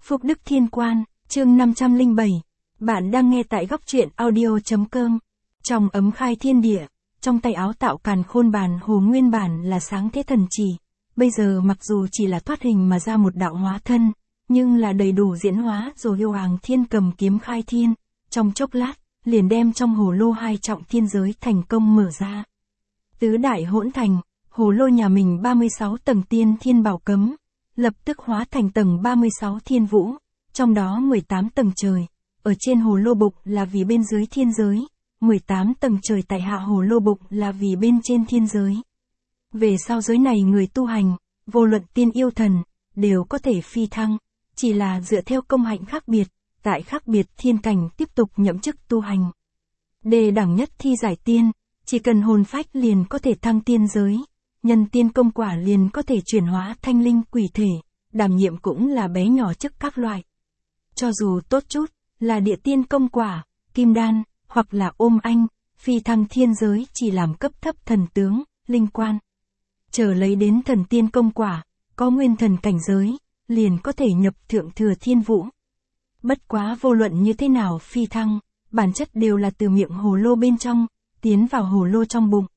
Phúc Đức Thiên Quan, chương 507. Bạn đang nghe tại góc truyện audio.com. Trong ấm khai thiên địa, trong tay áo tạo càn khôn bàn hồ nguyên bản là sáng thế thần chỉ. Bây giờ mặc dù chỉ là thoát hình mà ra một đạo hóa thân, nhưng là đầy đủ diễn hóa rồi yêu hoàng thiên cầm kiếm khai thiên. Trong chốc lát, liền đem trong hồ lô hai trọng thiên giới thành công mở ra. Tứ đại hỗn thành, hồ lô nhà mình 36 tầng tiên thiên bảo cấm, lập tức hóa thành tầng 36 thiên vũ, trong đó 18 tầng trời, ở trên hồ lô bục là vì bên dưới thiên giới, 18 tầng trời tại hạ hồ lô bục là vì bên trên thiên giới. Về sau giới này người tu hành, vô luận tiên yêu thần, đều có thể phi thăng, chỉ là dựa theo công hạnh khác biệt, tại khác biệt thiên cảnh tiếp tục nhậm chức tu hành. Đề đẳng nhất thi giải tiên, chỉ cần hồn phách liền có thể thăng tiên giới, nhân tiên công quả liền có thể chuyển hóa thanh linh quỷ thể, đảm nhiệm cũng là bé nhỏ chức các loại. Cho dù tốt chút, là địa tiên công quả, kim đan, hoặc là ôm anh, phi thăng thiên giới chỉ làm cấp thấp thần tướng, linh quan. Chờ lấy đến thần tiên công quả, có nguyên thần cảnh giới, liền có thể nhập thượng thừa thiên vũ. Bất quá vô luận như thế nào phi thăng, bản chất đều là từ miệng hồ lô bên trong, tiến vào hồ lô trong bụng.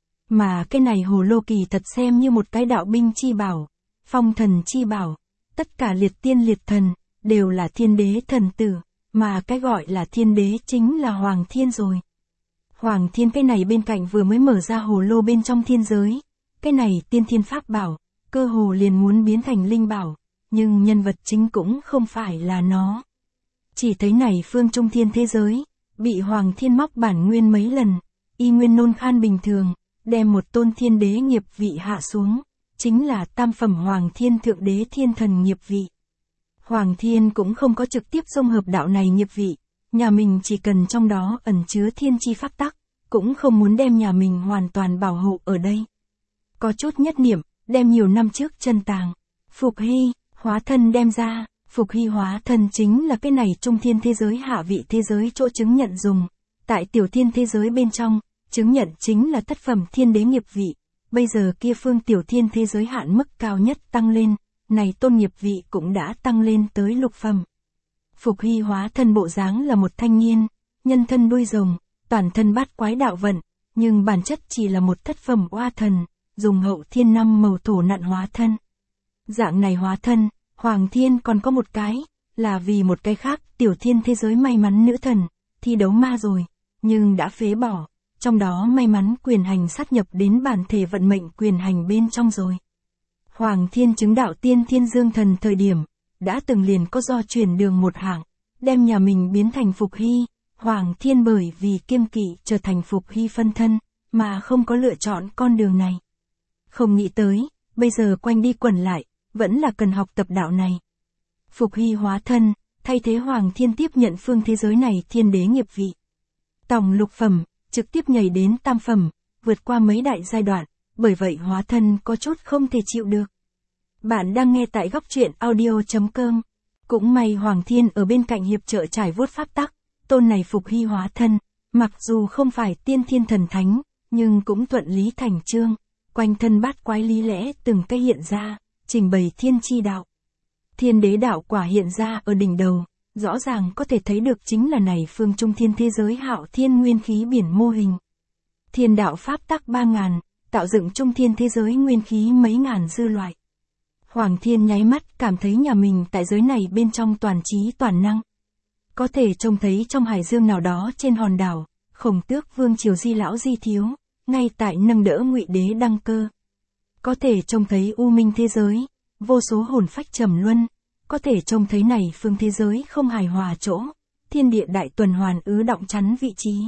Mà cái này hồ lô kỳ thật xem như một cái đạo binh chi bảo, phong thần chi bảo, tất cả liệt tiên liệt thần, đều là thiên đế thần tử, mà cái gọi là thiên đế chính là Hoàng Thiên rồi. Hoàng Thiên cái này bên cạnh vừa mới mở ra hồ lô bên trong thiên giới, cái này tiên thiên pháp bảo, cơ hồ liền muốn biến thành linh bảo, nhưng nhân vật chính cũng không phải là nó. Chỉ thấy này phương trung thiên thế giới, bị Hoàng Thiên móc bản nguyên mấy lần, y nguyên nôn khan bình thường, đem một tôn thiên đế nghiệp vị hạ xuống, chính là tam phẩm Hoàng Thiên thượng đế thiên thần nghiệp vị. Hoàng Thiên cũng không có trực tiếp dung hợp đạo này nghiệp vị, nhà mình chỉ cần trong đó ẩn chứa thiên chi pháp tắc, cũng không muốn đem nhà mình hoàn toàn bảo hộ ở đây. Có chút nhất niệm, đem nhiều năm trước chân tàng, Phục Hy, hóa thân đem ra, Phục Hy hóa thân chính là cái này trung thiên thế giới hạ vị thế giới chỗ chứng nhận dùng, tại tiểu thiên thế giới bên trong, chứng nhận chính là thất phẩm thiên đế nghiệp vị, bây giờ kia phương tiểu thiên thế giới hạn mức cao nhất tăng lên, này tôn nghiệp vị cũng đã tăng lên tới lục phẩm. Phục Hy hóa thân bộ dáng là một thanh niên, nhân thân đuôi rồng, toàn thân bát quái đạo vận, nhưng bản chất chỉ là một thất phẩm oa thần, dùng hậu thiên năm màu thổ nặn hóa thân. Dạng này hóa thân, Hoàng Thiên còn có một cái, là vì một cái khác tiểu thiên thế giới may mắn nữ thần, thi đấu ma rồi, nhưng đã phế bỏ, trong đó may mắn quyền hành sát nhập đến bản thể vận mệnh quyền hành bên trong rồi. Hoàng Thiên chứng đạo tiên thiên dương thần thời điểm, đã từng liền có do chuyển đường một hạng, đem nhà mình biến thành Phục Hy, Hoàng Thiên bởi vì kiêng kỵ trở thành Phục Hy phân thân, mà không có lựa chọn con đường này. Không nghĩ tới, bây giờ quanh đi quẩn lại, vẫn là cần học tập đạo này. Phục Hy hóa thân, thay thế Hoàng Thiên tiếp nhận phương thế giới này thiên đế nghiệp vị. Tổng lục phẩm, trực tiếp nhảy đến tam phẩm, vượt qua mấy đại giai đoạn, bởi vậy hóa thân có chút không thể chịu được. Bạn đang nghe tại góc truyện audio.com. Cũng may Hoàng Thiên ở bên cạnh hiệp trợ trải vuốt pháp tắc, tôn này Phục Hy hóa thân, mặc dù không phải tiên thiên thần thánh, nhưng cũng thuận lý thành chương, quanh thân bát quái lý lẽ từng cái hiện ra, trình bày thiên chi đạo. Thiên đế đạo quả hiện ra ở đỉnh đầu, rõ ràng có thể thấy được chính là này phương trung thiên thế giới hạo thiên nguyên khí biển mô hình. Thiên đạo pháp tắc 3.000, tạo dựng trung thiên thế giới nguyên khí mấy ngàn dư loại. Hoàng Thiên nháy mắt cảm thấy nhà mình tại giới này bên trong toàn trí toàn năng. Có thể trông thấy trong hải dương nào đó trên hòn đảo, Khổng Tước Vương triều Di lão Di thiếu, ngay tại nâng đỡ Ngụy Đế đăng cơ. Có thể trông thấy u minh thế giới, vô số hồn phách trầm luân, có thể trông thấy này phương thế giới không hài hòa chỗ, thiên địa đại tuần hoàn ứ động chắn vị trí.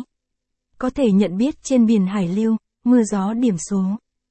Có thể nhận biết trên biển hải lưu, mưa gió điểm số.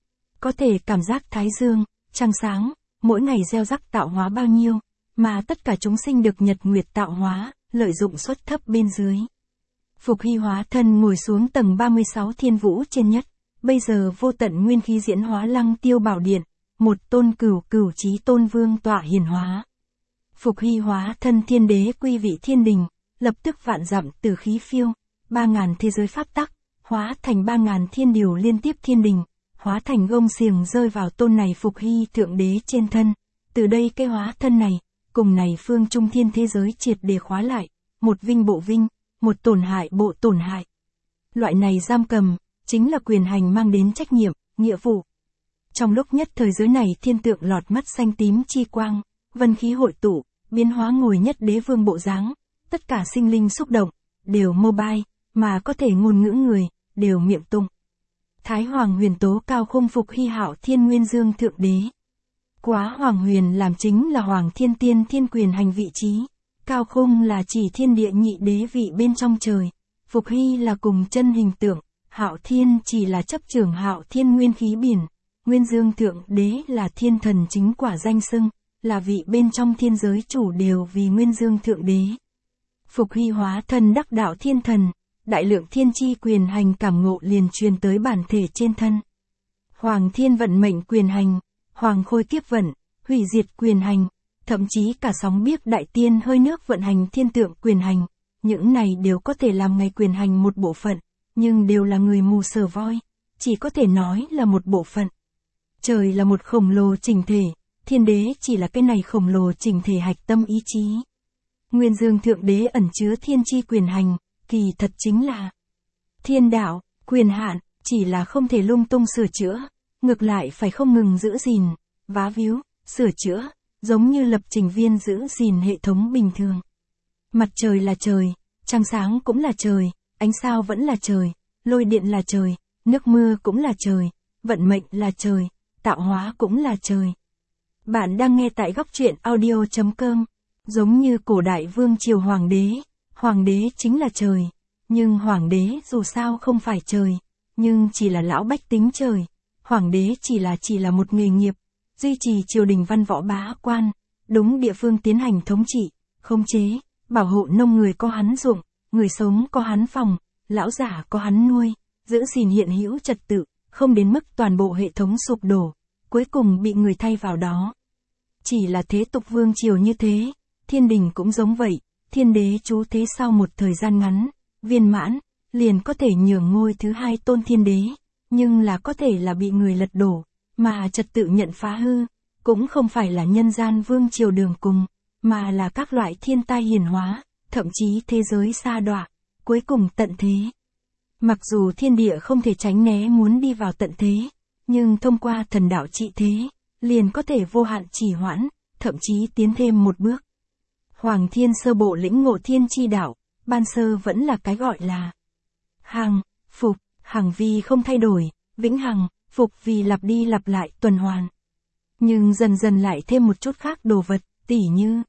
Có thể cảm giác thái dương, trăng sáng, mỗi ngày gieo rắc tạo hóa bao nhiêu, mà tất cả chúng sinh được nhật nguyệt tạo hóa, lợi dụng suất thấp bên dưới. Phục Hy hóa thân ngồi xuống tầng 36 thiên vũ trên nhất, bây giờ vô tận nguyên khí diễn hóa Lăng Tiêu Bảo Điện, một tôn cửu cửu chí tôn vương tọa hiển hóa. Phục Hy hóa thân thiên đế quy vị thiên đình, lập tức vạn dặm từ khí phiêu, 3.000 thế giới pháp tắc, hóa thành 3.000 thiên điều liên tiếp thiên đình, hóa thành gông xiềng rơi vào tôn này Phục Hy thượng đế trên thân. Từ đây cái hóa thân này, cùng này phương trung thiên thế giới triệt để khóa lại, một vinh bộ vinh, một tổn hại bộ tổn hại. Loại này giam cầm, chính là quyền hành mang đến trách nhiệm, nghĩa vụ. Trong lúc nhất thời giới này thiên tượng lọt mắt xanh tím chi quang, vân khí hội tụ, biến hóa ngồi nhất đế vương bộ dáng, tất cả sinh linh xúc động, đều mobile, mà có thể ngôn ngữ người, đều miệng tụng. Thái Hoàng huyền tố cao khung phục hy hạo thiên nguyên dương thượng đế. Quá Hoàng huyền làm chính là Hoàng thiên tiên thiên quyền hành vị trí. Cao khung là chỉ thiên địa nhị đế vị bên trong trời. Phục hy là cùng chân hình tượng. Hạo thiên chỉ là chấp trưởng hạo thiên nguyên khí biển. Nguyên dương thượng đế là thiên thần chính quả danh xưng. Là vị bên trong thiên giới chủ đều vì nguyên dương thượng đế. Phục hy hóa thân đắc đạo thiên thần. Đại lượng thiên chi quyền hành cảm ngộ liền truyền tới bản thể trên thân. Hoàng thiên vận mệnh quyền hành, hoàng khôi kiếp vận, hủy diệt quyền hành, thậm chí cả sóng biếc đại tiên hơi nước vận hành thiên tượng quyền hành, những này đều có thể làm ngày quyền hành một bộ phận, nhưng đều là người mù sờ voi, chỉ có thể nói là một bộ phận. Trời là một khổng lồ chỉnh thể, thiên đế chỉ là cái này khổng lồ chỉnh thể hạch tâm ý chí. Nguyên dương thượng đế ẩn chứa thiên chi quyền hành, kỳ thật chính là thiên đạo, quyền hạn, chỉ là không thể lung tung sửa chữa, ngược lại phải không ngừng giữ gìn, vá víu, sửa chữa, giống như lập trình viên giữ gìn hệ thống bình thường. Mặt trời là trời, trăng sáng cũng là trời, ánh sao vẫn là trời, lôi điện là trời, nước mưa cũng là trời, vận mệnh là trời, tạo hóa cũng là trời. Bạn đang nghe tại góc truyện audio.com, giống như cổ đại vương triều hoàng đế chính là trời, nhưng hoàng đế dù sao không phải trời, nhưng chỉ là lão bách tính trời, hoàng đế chỉ là một nghề nghiệp, duy trì triều đình văn võ bá quan, đúng địa phương tiến hành thống trị, khống chế, bảo hộ nông người có hắn ruộng, người sống có hắn phòng, lão giả có hắn nuôi, giữ gìn hiện hữu trật tự, không đến mức toàn bộ hệ thống sụp đổ, cuối cùng bị người thay vào đó. Chỉ là thế tục vương triều như thế, thiên đình cũng giống vậy. Thiên đế trú thế sau một thời gian ngắn, viên mãn, liền có thể nhường ngôi thứ hai tôn thiên đế, nhưng là có thể là bị người lật đổ, mà trật tự nhận phá hư, cũng không phải là nhân gian vương triều đường cùng, mà là các loại thiên tai hiển hóa, thậm chí thế giới sa đọa, cuối cùng tận thế. Mặc dù thiên địa không thể tránh né muốn đi vào tận thế, nhưng thông qua thần đạo trị thế, liền có thể vô hạn trì hoãn, thậm chí tiến thêm một bước. Hoàng thiên sơ bộ lĩnh ngộ thiên chi đạo, ban sơ vẫn là cái gọi là hằng, phục, hằng vì không thay đổi, vĩnh hằng, phục vì lặp đi lặp lại tuần hoàn. Nhưng dần dần lại thêm một chút khác đồ vật, tỉ như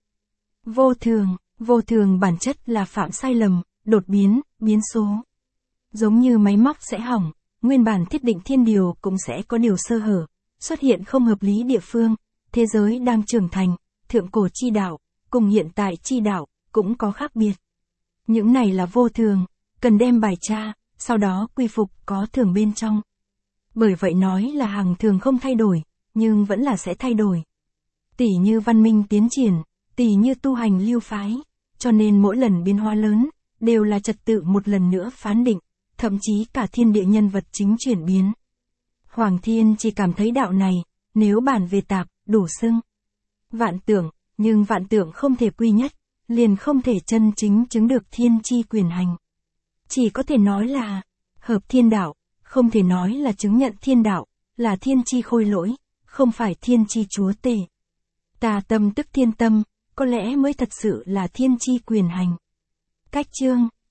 vô thường bản chất là phạm sai lầm, đột biến, biến số. Giống như máy móc sẽ hỏng, nguyên bản thiết định thiên điều cũng sẽ có điều sơ hở, xuất hiện không hợp lý địa phương, thế giới đang trưởng thành, thượng cổ chi đạo, cùng hiện tại chi đạo, cũng có khác biệt. Những này là vô thường, cần đem bài tra, sau đó quy phục có thường bên trong. Bởi vậy nói là hằng thường không thay đổi, nhưng vẫn là sẽ thay đổi. Tỉ như văn minh tiến triển, tỉ như tu hành lưu phái, cho nên mỗi lần biến hóa lớn, đều là trật tự một lần nữa phán định, thậm chí cả thiên địa nhân vật chính chuyển biến. Hoàng thiên chỉ cảm thấy đạo này, nếu bản về tạp, đủ xưng. Vạn tưởng, nhưng vạn tượng không thể quy nhất, liền không thể chân chính chứng được thiên chi quyền hành. Chỉ có thể nói là hợp thiên đạo, không thể nói là chứng nhận thiên đạo, là thiên chi khôi lỗi, không phải thiên chi chúa tể. Tà tâm tức thiên tâm, có lẽ mới thật sự là thiên chi quyền hành. Cách chương